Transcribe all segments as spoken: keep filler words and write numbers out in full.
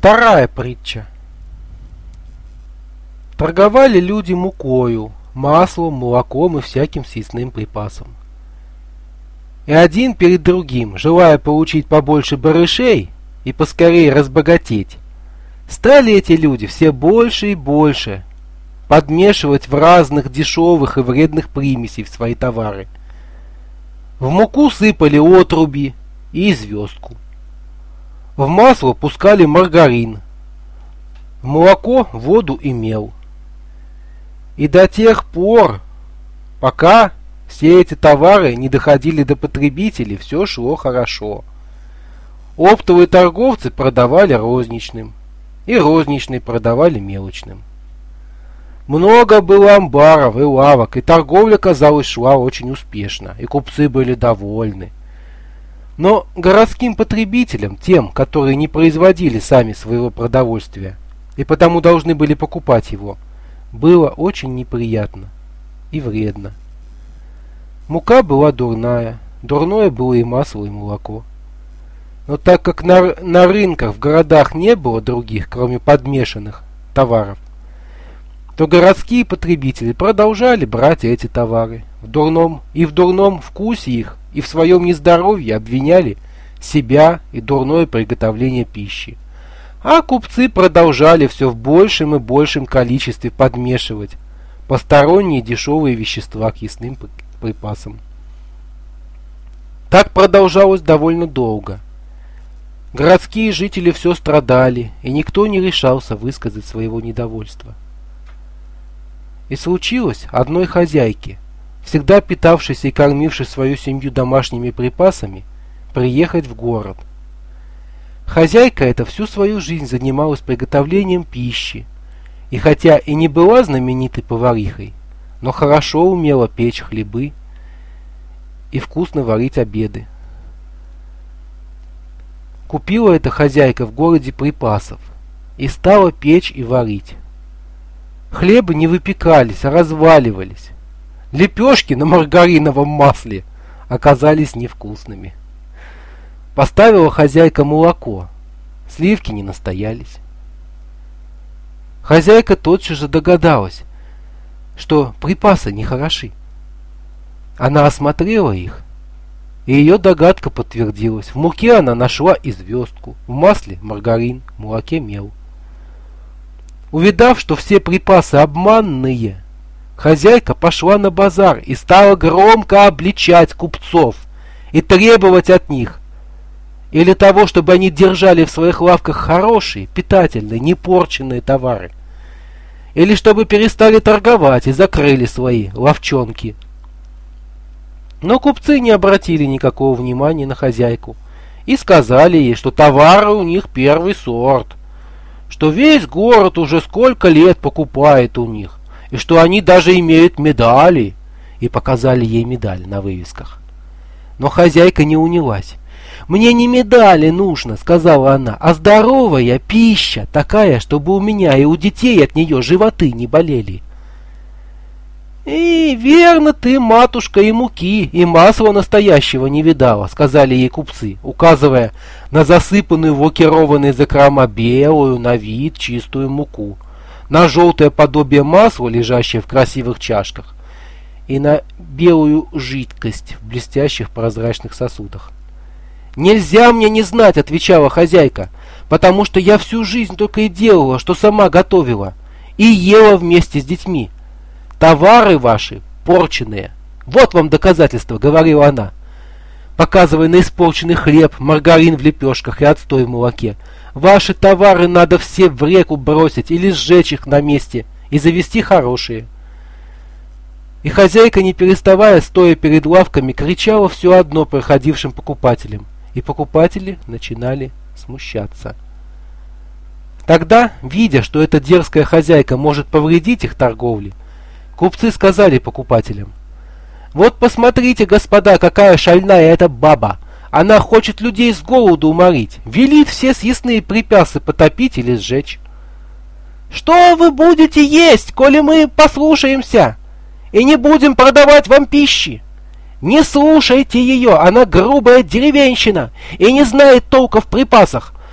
Вторая притча. Торговали люди мукою, маслом, молоком и всяким съестным припасом. И один перед другим, желая получить побольше барышей и поскорее разбогатеть, стали эти люди все больше и больше подмешивать в разных дешевых и вредных примесей в свои товары. В муку сыпали отруби и звездку. В масло пускали маргарин, в молоко воду и мел. И до тех пор, пока все эти товары не доходили до потребителей, все шло хорошо. Оптовые торговцы продавали розничным, и розничные продавали мелочным. Много было амбаров и лавок, и торговля, казалось, шла очень успешно, и купцы были довольны. Но городским потребителям, тем, которые не производили сами своего продовольствия, и потому должны были покупать его, было очень неприятно и вредно. Мука была дурная, дурное было и масло, и молоко. Но так как на, на рынках в городах не было других, кроме подмешанных товаров, то городские потребители продолжали брать эти товары в дурном и в дурном вкусе их, и в своем нездоровье обвиняли себя и дурное приготовление пищи. А купцы продолжали все в большем и большем количестве подмешивать посторонние дешевые вещества к ясным припасам. Так продолжалось довольно долго. Городские жители все страдали, и никто не решался высказать своего недовольства. И случилось одной хозяйке, всегда питавшейся и кормившей свою семью домашними припасами, приехать в город. Хозяйка эта всю свою жизнь занималась приготовлением пищи, и хотя и не была знаменитой поварихой, но хорошо умела печь хлебы и вкусно варить обеды. Купила эта хозяйка в городе припасов и стала печь и варить. Хлебы не выпекались, а разваливались. Лепешки на маргариновом масле оказались невкусными. Поставила хозяйка молоко, сливки не настоялись. Хозяйка тотчас же догадалась, что припасы нехороши. Она осмотрела их, и ее догадка подтвердилась. В муке она нашла и звездку, в масле маргарин, в молоке мел. Увидав, что все припасы обманные, хозяйка пошла на базар и стала громко обличать купцов и требовать от них или того, чтобы они держали в своих лавках хорошие, питательные, непорченные товары, или чтобы перестали торговать и закрыли свои лавчонки. Но купцы не обратили никакого внимания на хозяйку и сказали ей, что товары у них первый сорт, что весь город уже сколько лет покупает у них, и что они даже имеют медали, и показали ей медали на вывесках. Но хозяйка не унялась. «Мне не медали нужно, — сказала она, — а здоровая пища, такая, чтобы у меня и у детей от нее животы не болели». «И верно ты, матушка, и муки, и масла настоящего не видала, — сказали ей купцы, указывая на засыпанную в лакированные закрома белую, на вид чистую муку, на желтое подобие масла, лежащее в красивых чашках, и на белую жидкость в блестящих прозрачных сосудах. «Нельзя мне не знать, — отвечала хозяйка, — потому что я всю жизнь только и делала, что сама готовила, и ела вместе с детьми. Товары ваши порченые. Вот вам доказательство, — говорила она, показывая на испорченный хлеб, маргарин в лепешках и отстой в молоке. Ваши товары надо все в реку бросить или сжечь их на месте и завести хорошие». И хозяйка, не переставая, стоя перед лавками, кричала все одно проходившим покупателям, и покупатели начинали смущаться. Тогда, видя, что эта дерзкая хозяйка может повредить их торговле, купцы сказали покупателям: «Вот посмотрите, господа, какая шальная эта баба! Она хочет людей с голоду уморить, велит все съестные припасы потопить или сжечь». «Что вы будете есть, коли мы послушаемся и не будем продавать вам пищи? Не слушайте ее, она грубая деревенщина и не знает толка в припасах.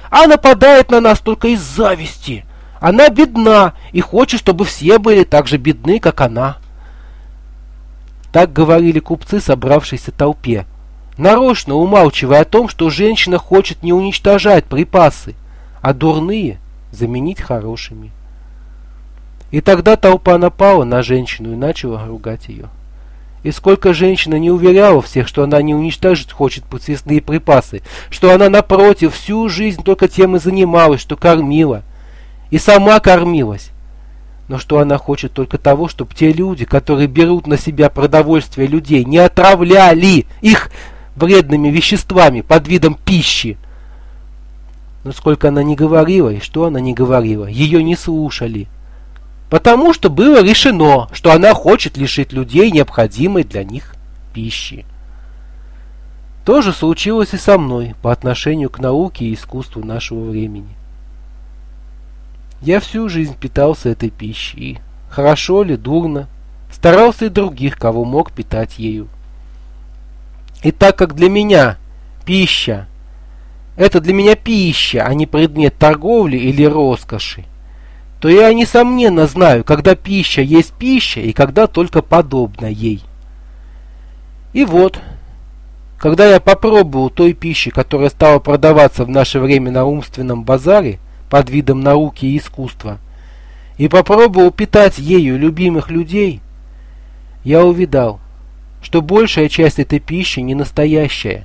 а нападает на нас только из зависти. Она бедна и хочет, чтобы все были так же бедны, как она». Так говорили купцы, собравшиеся толпе, нарочно умалчивая о том, что женщина хочет не уничтожать припасы, а дурные заменить хорошими. И тогда толпа напала на женщину и начала ругать ее. И сколько женщина не уверяла всех, что она не уничтожить хочет съестные припасы, что она, напротив, всю жизнь только тем и занималась, что кормила, и сама кормилась, но что она хочет только того, чтобы те люди, которые берут на себя продовольствие людей, не отравляли их вредными веществами под видом пищи. Но сколько она не говорила и что она не говорила, ее не слушали. Потому что было решено, что она хочет лишить людей необходимой для них пищи. То же случилось и со мной по отношению к науке и искусству нашего времени. Я всю жизнь питался этой пищей, и, хорошо ли, дурно, старался и других, кого мог, питать ею. И так как для меня пища – это для меня пища, а не предмет торговли или роскоши, то я, несомненно, знаю, когда пища есть пища и когда только подобна ей. И вот, когда я попробовал той пищи, которая стала продаваться в наше время на умственном базаре под видом науки и искусства, и попробовал питать ею любимых людей, я увидал, что большая часть этой пищи не настоящая.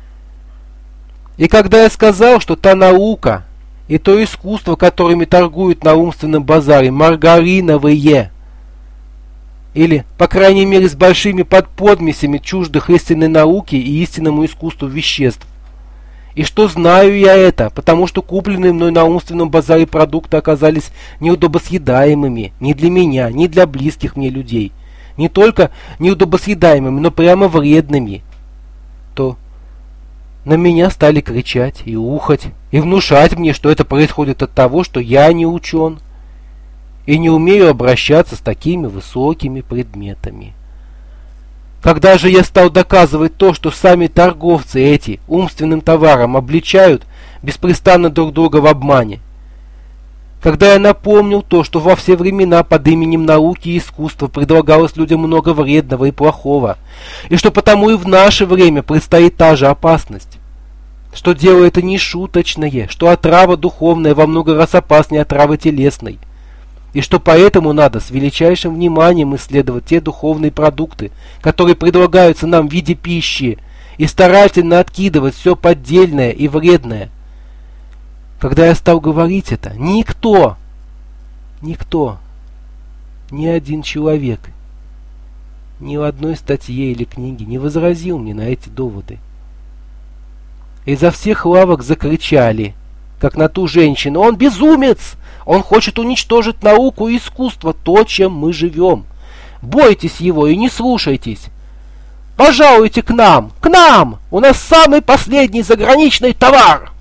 И когда я сказал, что та наука и то искусство, которыми торгуют на умственном базаре, маргариновые, или, по крайней мере, с большими подподмесями чуждых истинной науки и истинному искусству веществ, и что знаю я это, потому что купленные мной на умственном базаре продукты оказались неудобосъедаемыми ни для меня, ни для близких мне людей, не только неудобосъедаемыми, но прямо вредными, то на меня стали кричать и ухать, и внушать мне, что это происходит от того, что я не учен и не умею обращаться с такими высокими предметами. Когда же я стал доказывать то, что сами торговцы эти умственным товаром обличают беспрестанно друг друга в обмане, когда я напомнил то, что во все времена под именем науки и искусства предлагалось людям много вредного и плохого, и что потому и в наше время предстоит та же опасность, что дело это не шуточное, что отрава духовная во много раз опаснее отравы телесной, и что поэтому надо с величайшим вниманием исследовать те духовные продукты, которые предлагаются нам в виде пищи, и старательно откидывать все поддельное и вредное. Когда я стал говорить это, никто, никто, ни один человек, ни в одной статье или книге не возразил мне на эти доводы. Изо всех лавок закричали, как на ту женщину: «Он безумец! Он хочет уничтожить науку и искусство, то, чем мы живем. Бойтесь его и не слушайтесь. Пожалуйте к нам, к нам! У нас самый последний заграничный товар!»